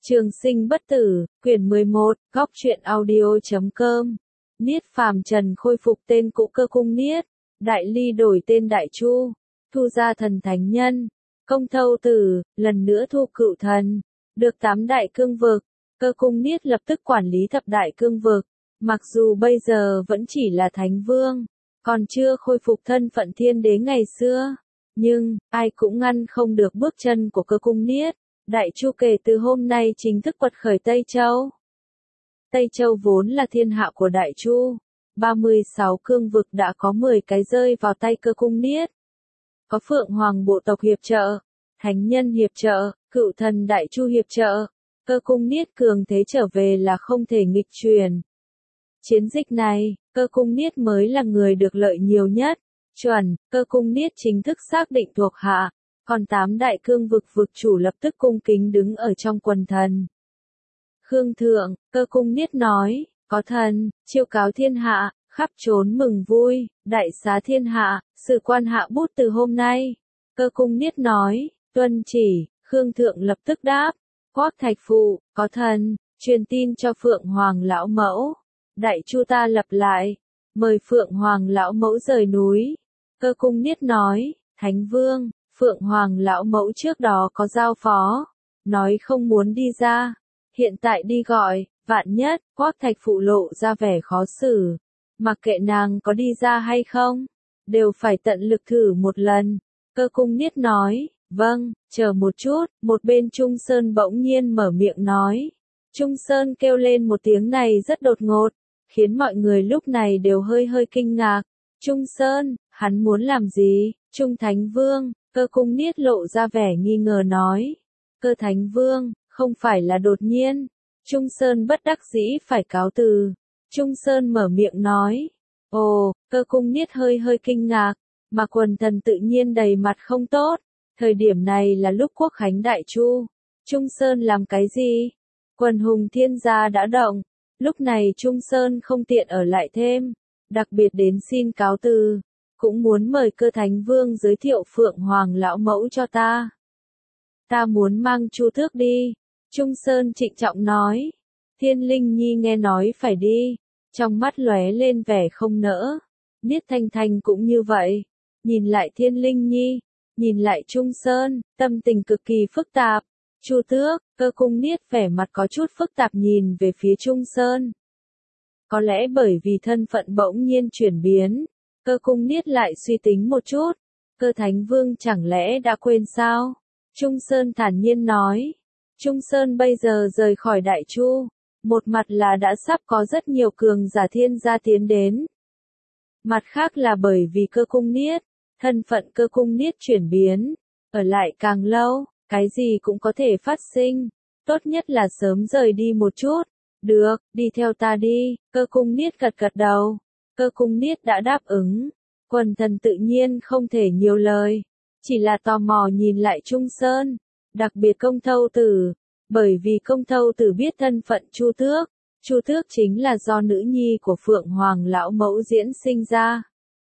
Trường sinh bất tử, quyển 11, góc truyện audio.com. Niết phàm trần khôi phục tên cũ Cơ Cung Niết, Đại Ly đổi tên Đại Chu, thu gia thần thánh nhân, công thâu tử, lần nữa thu cựu thần, được 8 đại cương vực. Cơ Cung Niết lập tức quản lý thập đại cương vực, mặc dù bây giờ vẫn chỉ là thánh vương, còn chưa khôi phục thân phận thiên đế ngày xưa, nhưng ai cũng ngăn không được bước chân của Cơ Cung Niết. Đại Chu kể từ hôm nay chính thức quật khởi Tây Châu. Tây Châu vốn là thiên hạ của Đại Chu, 36 cương vực đã có 10 cái rơi vào tay Cơ Cung Niết. Có Phượng Hoàng bộ tộc hiệp trợ, thánh nhân hiệp trợ, cựu thần Đại Chu hiệp trợ, Cơ Cung Niết cường thế trở về là không thể nghịch truyền. Chiến dịch này, Cơ Cung Niết mới là người được lợi nhiều nhất. Chuẩn, Cơ Cung Niết chính thức xác định thuộc hạ. Còn 8 đại cương vực vực chủ lập tức cung kính đứng ở trong quần thần. Khương thượng, Cơ Cung Niết nói, có thần, chiêu cáo thiên hạ, khắp trốn mừng vui, đại xá thiên hạ, sự quan hạ bút từ hôm nay. Cơ Cung Niết nói, tuân chỉ, Khương thượng lập tức đáp, Quác Thạch Phụ, có thần, truyền tin cho Phượng Hoàng lão mẫu. Đại Chu ta lập lại, mời Phượng Hoàng lão mẫu rời núi. Cơ Cung Niết nói, Thánh Vương, Phượng Hoàng lão mẫu trước đó có giao phó, nói không muốn đi ra, hiện tại đi gọi, vạn nhất, Quác Thạch Phụ lộ ra vẻ khó xử, mặc kệ nàng có đi ra hay không, đều phải tận lực thử một lần. Cơ Cung Niết nói, vâng, chờ một chút, một bên Trung Sơn bỗng nhiên mở miệng nói. Trung Sơn kêu lên một tiếng này rất đột ngột, khiến mọi người lúc này đều hơi kinh ngạc. Trung Sơn, hắn muốn làm gì? Trung Thánh Vương, Cơ Cung Niết lộ ra vẻ nghi ngờ nói. Cơ Thánh Vương, không phải là đột nhiên. Trung Sơn bất đắc dĩ phải cáo từ. Trung Sơn mở miệng nói. Ồ, Cơ Cung Niết hơi kinh ngạc, mà quần thần tự nhiên đầy mặt không tốt. Thời điểm này là lúc quốc khánh Đại Chu. Trung Sơn làm cái gì? Quần hùng thiên gia đã động. Lúc này Trung Sơn không tiện ở lại thêm. Đặc biệt đến xin cáo từ. Cũng muốn mời Cơ Thánh Vương giới thiệu Phượng Hoàng lão mẫu cho ta. Ta muốn mang Chu Tước đi. Trung Sơn trịnh trọng nói. Thiên Linh Nhi nghe nói phải đi. Trong mắt lóe lên vẻ không nỡ. Niết Thanh Thanh cũng như vậy. Nhìn lại Thiên Linh Nhi. Nhìn lại Trung Sơn. Tâm tình cực kỳ phức tạp. Chu Tước, Cơ Cung Niết vẻ mặt có chút phức tạp nhìn về phía Trung Sơn. Có lẽ bởi vì thân phận bỗng nhiên chuyển biến. Cơ Cung Niết lại suy tính một chút. Cơ Thánh Vương chẳng lẽ đã quên sao? Trung Sơn thản nhiên nói. Trung Sơn bây giờ rời khỏi Đại Chu. Một mặt là đã sắp có rất nhiều cường giả thiên gia tiến đến. Mặt khác là bởi vì Cơ Cung Niết. Thân phận Cơ Cung Niết chuyển biến. Ở lại càng lâu, cái gì cũng có thể phát sinh. Tốt nhất là sớm rời đi một chút. Được, đi theo ta đi. Cơ Cung Niết gật đầu. Cơ Cung Niết đã đáp ứng. Quần thần tự nhiên không thể nhiều lời. Chỉ là tò mò nhìn lại Trung Sơn. Đặc biệt Công Thâu Tử. Bởi vì Công Thâu Tử biết thân phận Chu Tước. Chu Tước chính là do nữ nhi của Phượng Hoàng lão mẫu diễn sinh ra.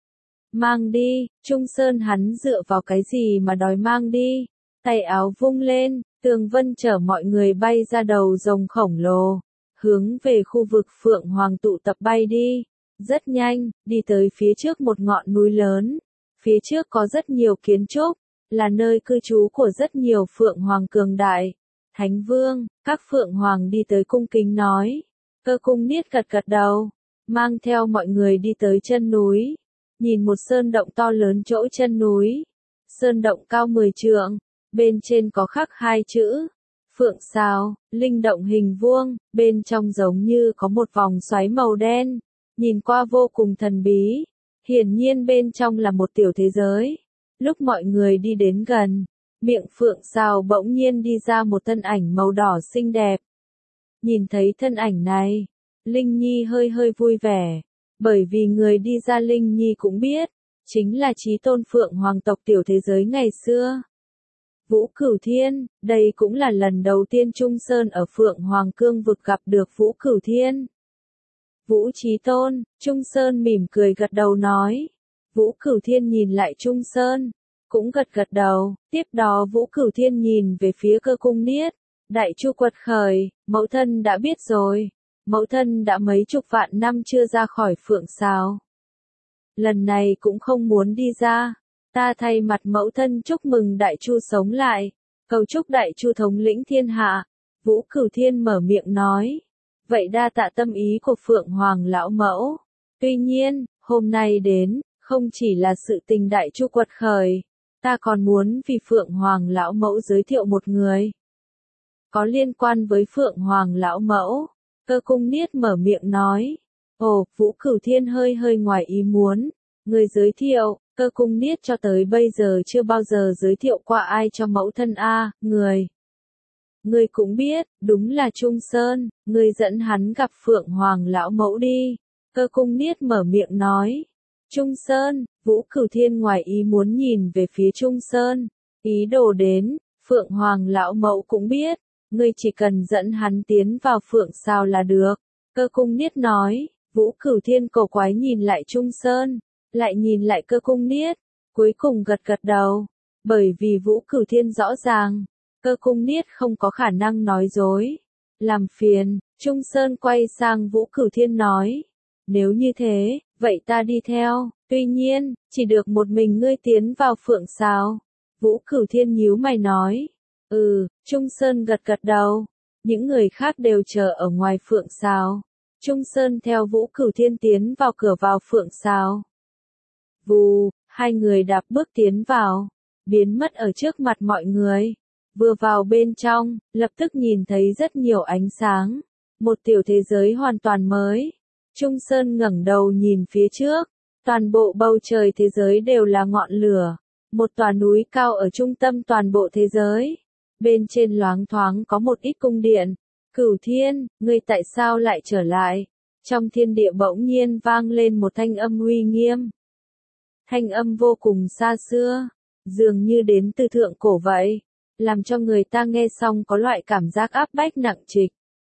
Mang đi, Trung Sơn hắn dựa vào cái gì mà đòi mang đi. Tay áo vung lên, Tường Vân chở mọi người bay ra đầu rồng khổng lồ. Hướng về khu vực Phượng Hoàng tụ tập bay đi. Rất nhanh, đi tới phía trước một ngọn núi lớn. Phía trước có rất nhiều kiến trúc, là nơi cư trú của rất nhiều Phượng Hoàng cường đại. Thánh Vương, các Phượng Hoàng đi tới cung kính nói. Cơ Cung Niết gật đầu, mang theo mọi người đi tới chân núi. Nhìn một sơn động to lớn chỗ chân núi. Sơn động cao 10 trượng, bên trên có khắc 2 chữ. Phượng Sao, linh động hình vuông, bên trong giống như có một vòng xoáy màu đen. Nhìn qua vô cùng thần bí, hiển nhiên bên trong là một tiểu thế giới. Lúc mọi người đi đến gần, miệng Phượng Sao bỗng nhiên đi ra một thân ảnh màu đỏ xinh đẹp. Nhìn thấy thân ảnh này, Linh Nhi hơi vui vẻ, bởi vì người đi ra Linh Nhi cũng biết, chính là chí tôn Phượng Hoàng tộc tiểu thế giới ngày xưa. Vũ Cửu Thiên, đây cũng là lần đầu tiên Trung Sơn ở Phượng Hoàng cương vực gặp được Vũ Cửu Thiên. Vũ Chí Tôn, Trung Sơn mỉm cười gật đầu nói. Vũ Cửu Thiên nhìn lại Trung Sơn, cũng gật đầu, tiếp đó Vũ Cửu Thiên nhìn về phía Cơ Cung Niết, Đại Chu quật khởi, mẫu thân đã biết rồi. Mẫu thân đã mấy chục vạn năm chưa ra khỏi Phượng Sào. Lần này cũng không muốn đi ra. Ta thay mặt mẫu thân chúc mừng Đại Chu sống lại. Cầu chúc Đại Chu thống lĩnh thiên hạ. Vũ Cửu Thiên mở miệng nói. Vậy đa tạ tâm ý của Phượng Hoàng lão mẫu. Tuy nhiên, hôm nay đến, không chỉ là sự tình Đại Chu quật khởi. Ta còn muốn vì Phượng Hoàng lão mẫu giới thiệu một người. Có liên quan với Phượng Hoàng lão mẫu. Cơ Cung Niết mở miệng nói. Ồ, Vũ Cửu Thiên hơi ngoài ý muốn. Người giới thiệu, Cơ Cung Niết cho tới bây giờ chưa bao giờ giới thiệu qua ai cho mẫu thân người. Người cũng biết, đúng là Trung Sơn, người dẫn hắn gặp Phượng Hoàng lão mẫu đi. Cơ Cung Niết mở miệng nói. Trung Sơn, Vũ Cửu Thiên ngoài ý muốn nhìn về phía Trung Sơn. Ý đồ đến, Phượng Hoàng lão mẫu cũng biết. Ngươi chỉ cần dẫn hắn tiến vào Phượng Sào là được. Cơ Cung Niết nói. Vũ Cửu Thiên cổ quái nhìn lại Trung Sơn, lại nhìn lại Cơ Cung Niết, cuối cùng gật đầu. Bởi vì Vũ Cửu Thiên rõ ràng, Cơ Cung Niết không có khả năng nói dối. Làm phiền, Trung Sơn quay sang Vũ Cửu Thiên nói. Nếu như thế, vậy ta đi theo. Tuy nhiên, chỉ được một mình ngươi tiến vào Phượng Sào. Vũ Cửu Thiên nhíu mày nói. Trung Sơn gật đầu. Những người khác đều chờ ở ngoài Phượng Sào. Trung Sơn theo Vũ Cửu Thiên tiến vào cửa vào Phượng Sào. Vù, hai người đạp bước tiến vào, biến mất ở trước mặt mọi người. Vừa vào bên trong, lập tức nhìn thấy rất nhiều ánh sáng. Một tiểu thế giới hoàn toàn mới. Trung Sơn ngẩng đầu nhìn phía trước. Toàn bộ bầu trời thế giới đều là ngọn lửa. Một tòa núi cao ở trung tâm toàn bộ thế giới. Bên trên loáng thoáng có một ít cung điện. Cửu Thiên, ngươi tại sao lại trở lại? Trong thiên địa bỗng nhiên vang lên một thanh âm uy nghiêm. Thanh âm vô cùng xa xưa, dường như đến từ thượng cổ vậy, làm cho người ta nghe xong có loại cảm giác áp bách nặng trịch.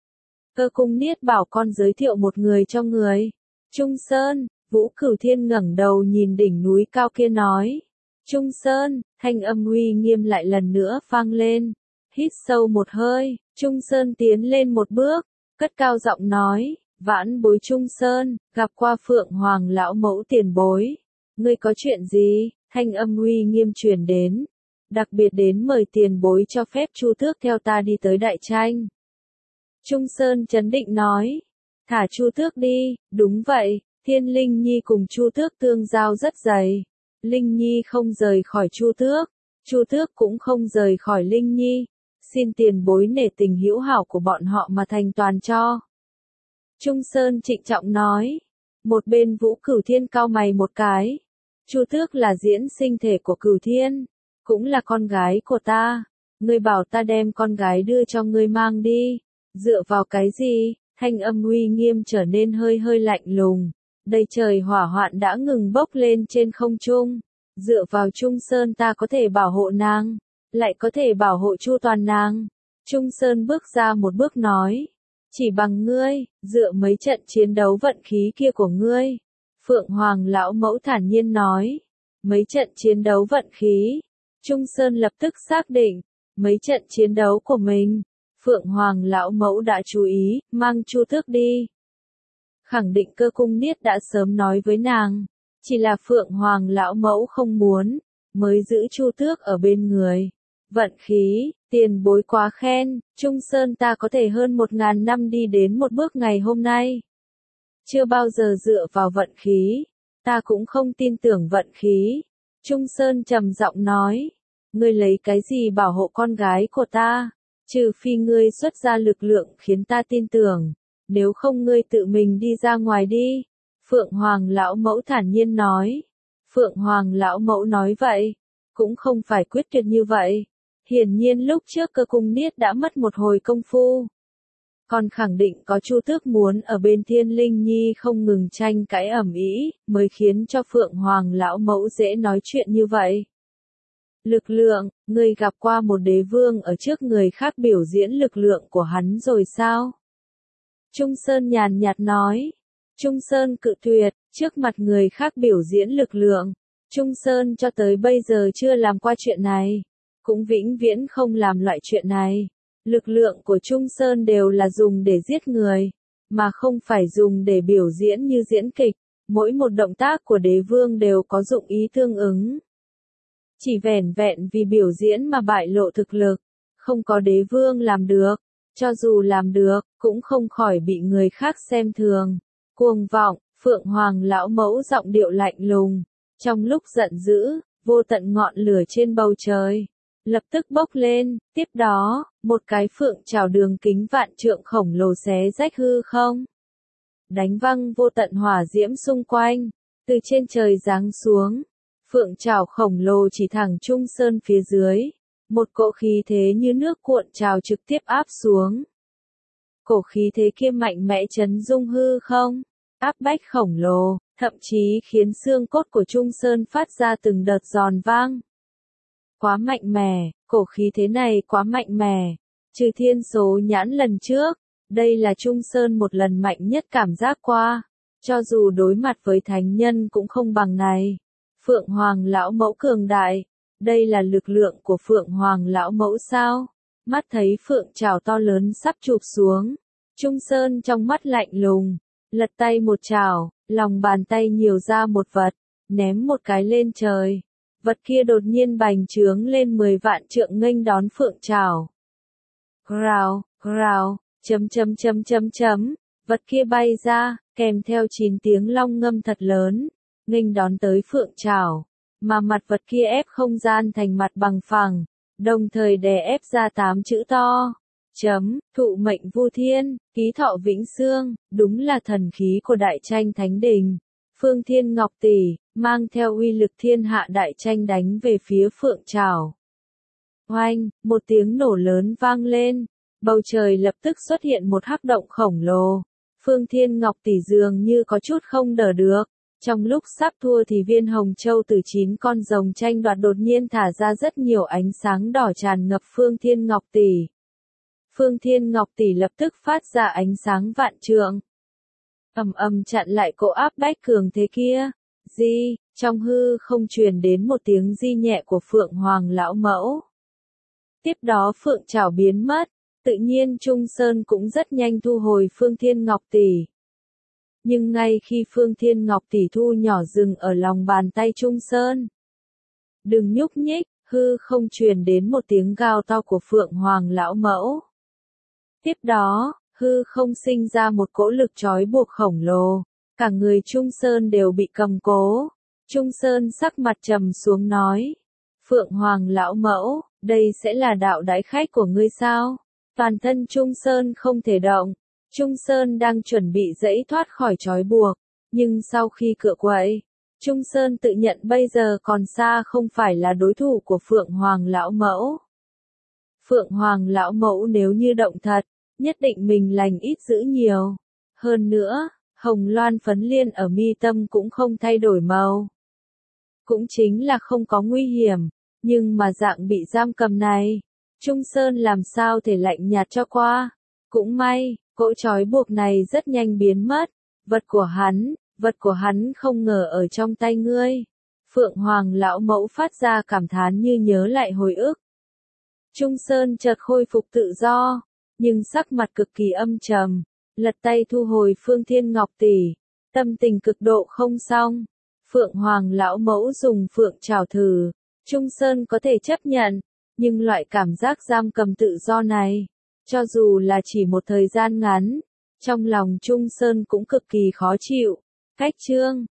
Cơ Cung Niết bảo con giới thiệu một người cho người. Trung Sơn, Vũ Cửu Thiên ngẩng đầu nhìn đỉnh núi cao kia nói. Trung Sơn, thanh âm uy nghiêm lại lần nữa vang lên. Hít sâu một hơi, Trung Sơn tiến lên một bước, cất cao giọng nói, vãn bối Trung Sơn, gặp qua Phượng Hoàng lão mẫu tiền bối. Ngươi có chuyện gì? Thanh âm uy nghiêm truyền đến. Đặc biệt đến mời tiền bối cho phép Chu Tước theo ta đi tới đại tranh. Trung Sơn trấn định nói, thả Chu Tước đi, đúng vậy, Thiên Linh Nhi cùng Chu Tước tương giao rất dày. Linh Nhi không rời khỏi Chu Tước cũng không rời khỏi Linh Nhi. Xin tiền bối nể tình hữu hảo của bọn họ mà thành toàn cho. Trung Sơn trịnh trọng nói. Một bên Vũ Cửu Thiên cau mày một cái. Chu Tước là diễn sinh thể của Cửu Thiên, cũng là con gái của ta. Ngươi bảo ta đem con gái đưa cho ngươi mang đi. Dựa vào cái gì? Thanh âm uy nghiêm trở nên hơi lạnh lùng. Đầy trời hỏa hoạn đã ngừng bốc lên trên không trung. Dựa vào Trung Sơn ta có thể bảo hộ nàng, lại có thể bảo hộ chu toàn nàng. Trung Sơn bước ra một bước nói. Chỉ bằng ngươi, dựa mấy trận chiến đấu vận khí kia của ngươi. Phượng Hoàng lão mẫu thản nhiên nói. Mấy trận chiến đấu vận khí. Trung Sơn lập tức xác định. Mấy trận chiến đấu của mình. Phượng Hoàng lão mẫu đã chú ý, mang Chu Tước đi. Khẳng định Cơ Cung Niết đã sớm nói với nàng. Chỉ là Phượng Hoàng lão mẫu không muốn, mới giữ Chu Tước ở bên người. Vận khí, tiền bối quá khen, Trung Sơn ta có thể hơn 1000 năm đi đến một bước ngày hôm nay. Chưa bao giờ dựa vào vận khí, ta cũng không tin tưởng vận khí. Trung Sơn trầm giọng nói, ngươi lấy cái gì bảo hộ con gái của ta? Trừ phi ngươi xuất ra lực lượng khiến ta tin tưởng, nếu không ngươi tự mình đi ra ngoài đi. Phượng Hoàng lão mẫu thản nhiên nói. Phượng Hoàng lão mẫu nói vậy, cũng không phải quyết tuyệt như vậy. Hiển nhiên lúc trước Cơ Cung Niết đã mất một hồi công phu. Còn khẳng định có Chu Tước muốn ở bên Thiên Linh Nhi không ngừng tranh cãi ầm ĩ, mới khiến cho Phượng Hoàng lão mẫu dễ nói chuyện như vậy. Lực lượng, ngươi gặp qua một đế vương ở trước người khác biểu diễn lực lượng của hắn rồi sao? Trung Sơn nhàn nhạt nói. Trung Sơn cự tuyệt, trước mặt người khác biểu diễn lực lượng. Trung Sơn cho tới bây giờ chưa làm qua chuyện này, cũng vĩnh viễn không làm loại chuyện này. Lực lượng của Trung Sơn đều là dùng để giết người, mà không phải dùng để biểu diễn như diễn kịch. Mỗi một động tác của đế vương đều có dụng ý tương ứng. Chỉ vẻn vẹn vì biểu diễn mà bại lộ thực lực, không có đế vương làm được. Cho dù làm được, cũng không khỏi bị người khác xem thường. Cuồng vọng, Phượng Hoàng lão mẫu giọng điệu lạnh lùng. Trong lúc giận dữ, vô tận ngọn lửa trên bầu trời lập tức bốc lên, tiếp đó, một cái phượng trảo đường kính vạn trượng khổng lồ xé rách hư không. Đánh văng vô tận hỏa diễm xung quanh, từ trên trời giáng xuống. Phượng trảo khổng lồ chỉ thẳng Trung Sơn phía dưới. Một cỗ khí thế như nước cuộn trào trực tiếp áp xuống. Cổ khí thế kia mạnh mẽ chấn dung hư không, áp bách khổng lồ, thậm chí khiến xương cốt của Trung Sơn phát ra từng đợt giòn vang. Quá mạnh mẽ, cổ khí thế này quá mạnh mẽ. Trừ thiên số nhãn lần trước, đây là Trung Sơn một lần mạnh nhất cảm giác qua. Cho dù đối mặt với thánh nhân cũng không bằng này. Phượng Hoàng lão mẫu cường đại. Đây là lực lượng của Phượng Hoàng lão mẫu sao? Mắt thấy phượng trảo to lớn sắp chụp xuống. Trung Sơn trong mắt lạnh lùng. Lật tay một trảo, lòng bàn tay nhiều ra một vật. Ném một cái lên trời. Vật kia đột nhiên bành trướng lên 10 vạn trượng nghênh đón phượng trảo. Rào, rào, chấm. Vật kia bay ra, kèm theo 9 tiếng long ngâm thật lớn. Nghênh đón tới phượng trảo. Mà mặt vật kia ép không gian thành mặt bằng phẳng, đồng thời đè ép ra 8 chữ to. Thụ mệnh vu thiên, ký thọ vĩnh xương, đúng là thần khí của đại tranh thánh đình. Phương Thiên Ngọc Tỷ, mang theo uy lực thiên hạ đại tranh đánh về phía phượng trảo. Oanh, một tiếng nổ lớn vang lên, bầu trời lập tức xuất hiện một hắc động khổng lồ. Phương Thiên Ngọc Tỷ dường như có chút không đỡ được. Trong lúc sắp thua thì viên hồng châu từ 9 con rồng tranh đoạt đột nhiên thả ra rất nhiều ánh sáng đỏ tràn ngập Phương Thiên Ngọc Tỷ. Phương Thiên Ngọc Tỷ lập tức phát ra ánh sáng vạn trượng. Ầm chặn lại cỗ áp bách cường thế kia. Di, trong hư không truyền đến một tiếng di nhẹ của Phượng Hoàng lão mẫu. Tiếp đó phượng trảo biến mất, tự nhiên Trung Sơn cũng rất nhanh thu hồi Phương Thiên Ngọc Tỷ. Nhưng ngay khi Phương Thiên Ngọc Tỷ thu nhỏ dừng ở lòng bàn tay Trung Sơn. Đừng nhúc nhích, hư không truyền đến một tiếng gào to của Phượng Hoàng lão mẫu. Tiếp đó, hư không sinh ra một cỗ lực trói buộc khổng lồ, cả người Trung Sơn đều bị cầm cố. Trung Sơn sắc mặt trầm xuống nói, Phượng Hoàng lão mẫu, đây sẽ là đạo đãi khách của ngươi sao? Toàn thân Trung Sơn không thể động. Trung Sơn đang chuẩn bị giãy thoát khỏi trói buộc, nhưng sau khi cựa quậy, Trung Sơn tự nhận bây giờ còn xa không phải là đối thủ của Phượng Hoàng lão mẫu. Phượng Hoàng lão mẫu nếu như động thật, nhất định mình lành ít dữ nhiều. Hơn nữa, hồng loan phấn liên ở mi tâm cũng không thay đổi màu. Cũng chính là không có nguy hiểm, nhưng mà dạng bị giam cầm này, Trung Sơn làm sao thể lạnh nhạt cho qua. Cũng may, cỗ trói buộc này rất nhanh biến mất. Vật của hắn không ngờ ở trong tay ngươi. Phượng Hoàng lão mẫu phát ra cảm thán như nhớ lại hồi ức. Trung Sơn chợt khôi phục tự do, nhưng sắc mặt cực kỳ âm trầm, lật tay thu hồi Phương Thiên Ngọc Tỷ, tâm tình cực độ không xong. Phượng Hoàng lão mẫu dùng phượng trảo thử, Trung Sơn có thể chấp nhận, nhưng loại cảm giác giam cầm tự do này, cho dù là chỉ một thời gian ngắn, trong lòng Trung Sơn cũng cực kỳ khó chịu. Cách chương